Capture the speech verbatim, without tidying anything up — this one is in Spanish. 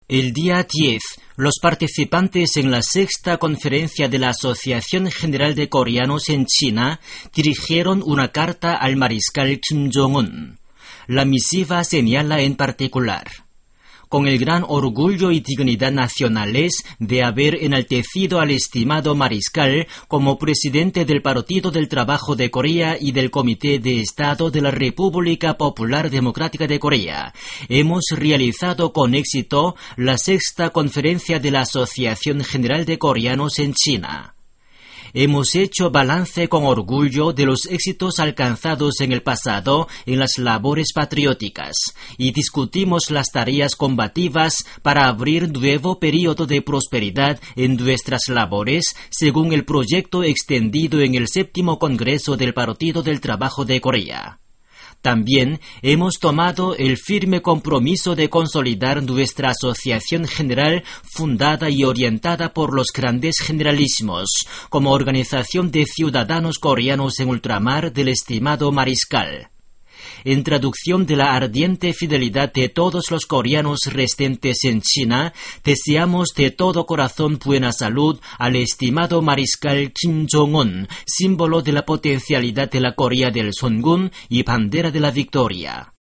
El día diez, los participantes en la sexta conferencia de la Asociación General de Coreanos en China dirigieron una carta al mariscal Kim Jong-un. La misiva señala en particular: con el gran orgullo y dignidad nacionales de haber enaltecido al estimado mariscal como presidente del Partido del Trabajo de Corea y del Comité de Estado de la República Popular Democrática de Corea, hemos realizado con éxito la sexta conferencia de la Asociación General de Coreanos en China. Hemos hecho balance con orgullo de los éxitos alcanzados en el pasado en las labores patrióticas y discutimos las tareas combativas para abrir nuevo periodo de prosperidad en nuestras labores según el proyecto extendido en el séptimo Congreso del Partido del Trabajo de Corea. También hemos tomado el firme compromiso de consolidar nuestra asociación general fundada y orientada por los grandes generalismos, como organización de ciudadanos coreanos en ultramar del estimado mariscal. En traducción de la ardiente fidelidad de todos los coreanos residentes en China, deseamos de todo corazón buena salud al estimado mariscal Kim Jong-un, símbolo de la potencialidad de la Corea del Songun y bandera de la victoria.